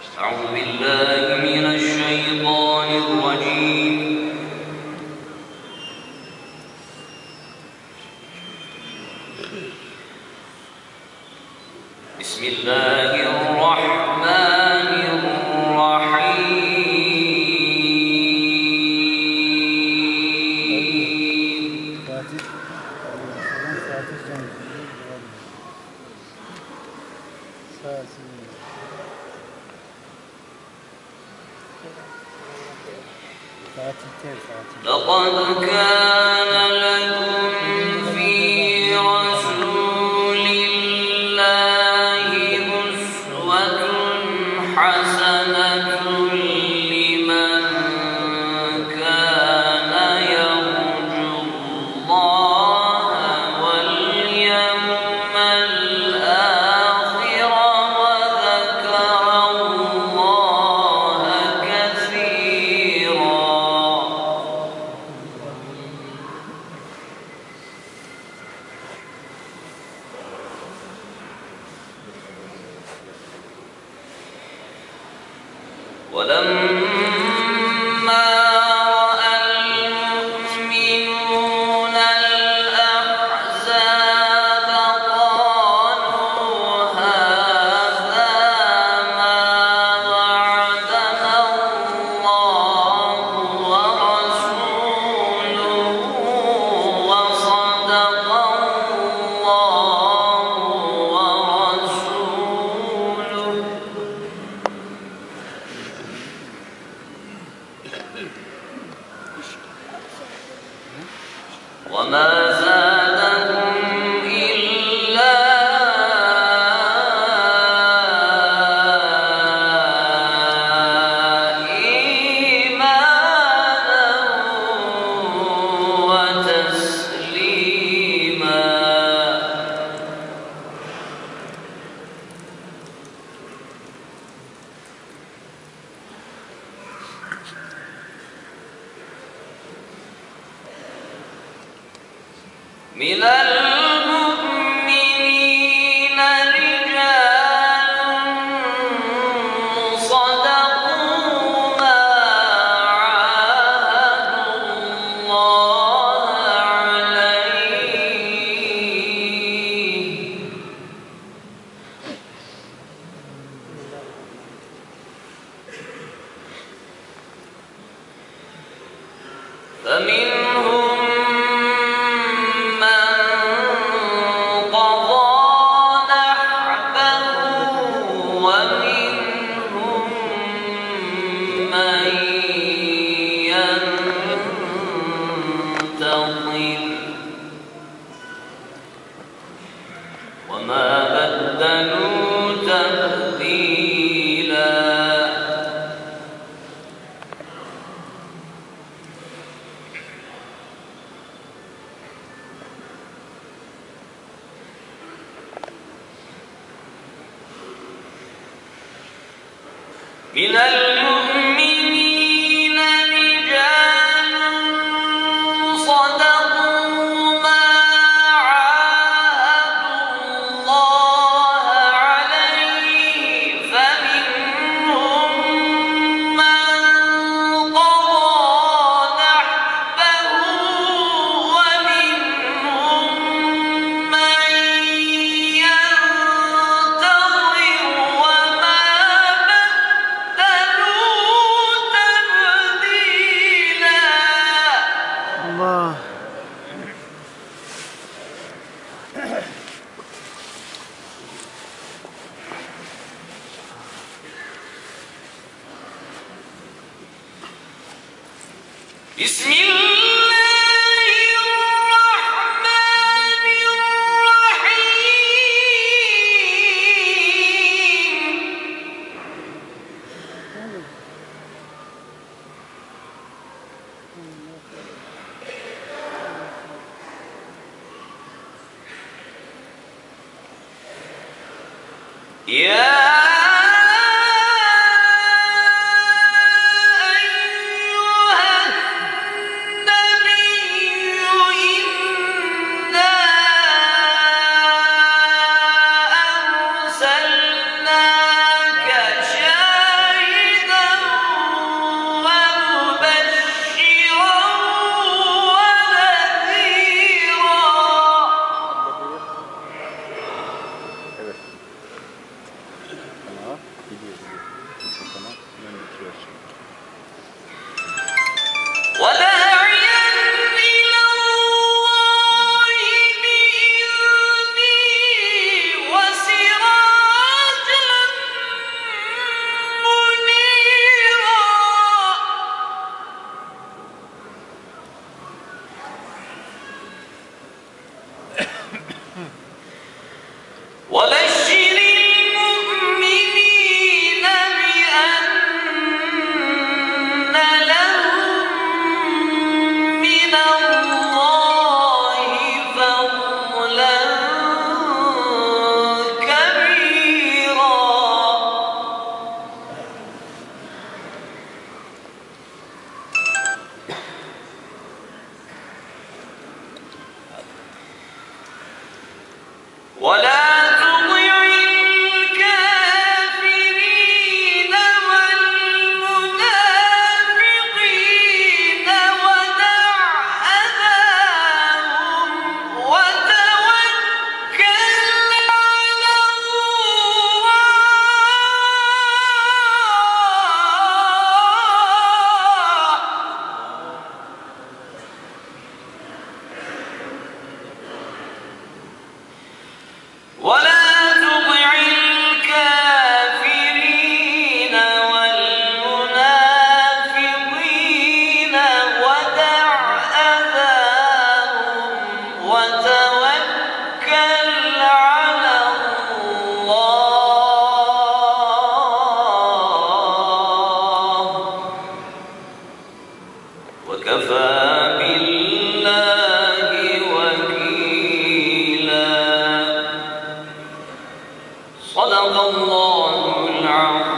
أعوذ بالله من الشيطان الرجيم. بسم الله الرحمن الرحيم. لقد كان لكم في رسول الله أسوة حسنة لمن كان يرجو الله واليوم الآخر وذكر الله كثيرا. ولما رأى المؤمنون الأحزاب قالوا هذا ما وعدنا الله ورسوله وصدق الله ورسوله. وما زادهم إلا إيمانا وتسليما. من المؤمنين رجال صدقوا ما عاهدوا الله عليه فمنهم وما بدلوا تبديلا. من المؤمنين رجال صدقوا ما عاهدوا الله عليه فمنهم من قضى نحبه ومنهم من ينتظر وما تبديلا. الله. بسم الله الرحمن الرحيم. يا أرسلناك ولا تطع الكافرين والمنافقين ودع أذاهم وتوكل على ولا تطع الكافرين والمنافقين ودع أذاهم وتوكل على الله وكفى بالله وكيلا. صدق الله العظيم.